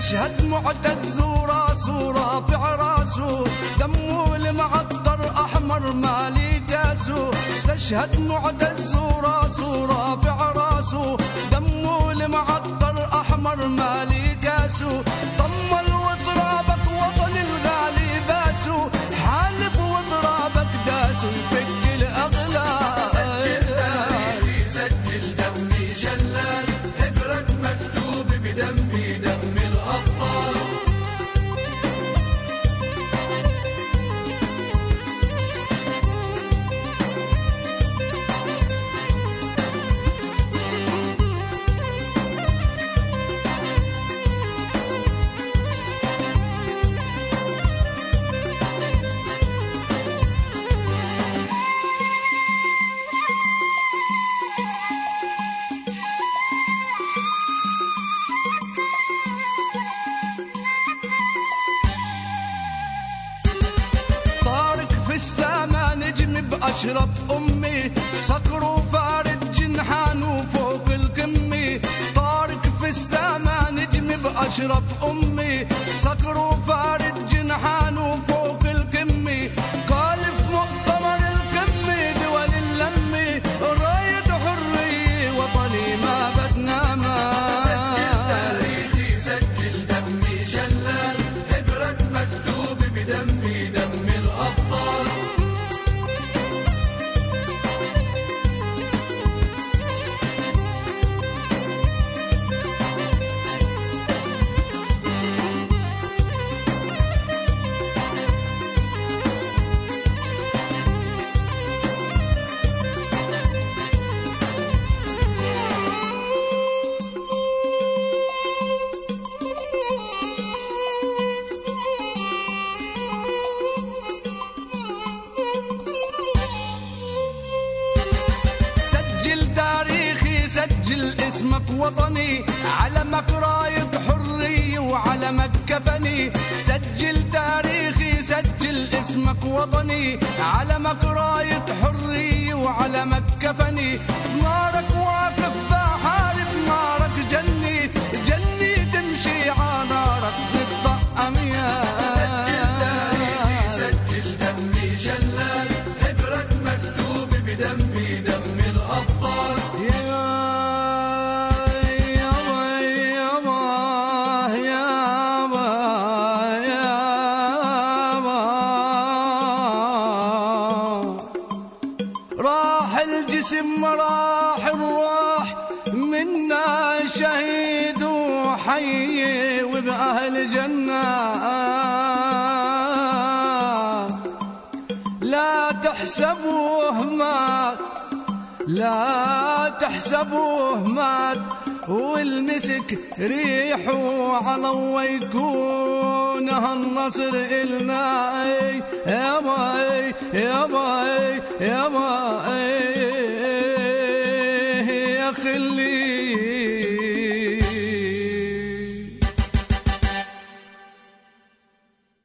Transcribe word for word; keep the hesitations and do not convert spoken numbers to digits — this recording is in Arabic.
استشهد معتز وراسه رافع راسه، دمه المعطر أحمر مالي قاسه. استشهد معتز وراسه رافع راسه، دمه المعطر أحمر مالي قاسه. طمل وترابك وطن الغالي باسه، حالب وترابك داسه يفك الأغلال. سجل تاريخي سجل دمي شلال، حبرك مكتوب بدمي دم الأبطال. السما نجم بأشرف أمي، صقر وفارد جنحانه فوق القمة. طارق في السما نجم بأشرف أمي، صقر وفارد جنحانه فوق القمة. قال في مؤتمر القمة دول اللمة، راية حرية وطني ما بدنا ما. سجل تاريخي سجل دمي شلال، حبرك مكتوب بدمي دم الأبطال. سجل اسمك وطني، علمك راية حرية وعلمك كفني. سجل تاريخي سجل اسمك وطني، علمك راية حرية وعلمك كفني. نارك واقف بحارب نارك جني، جني تمشي على نارك نطقم يا. سجل تاريخي سجل دمي شلال، حبرك مكتوب بدمي دم الأبطال. راح الجسم راح الروح منا شهيد وحي وبأهل جنة. لا تحسبوه مات لا تحسبوه مات، والمسك ريحه على ويكون هالنصر إلنا. يا باي يا باي يا باي يا خلي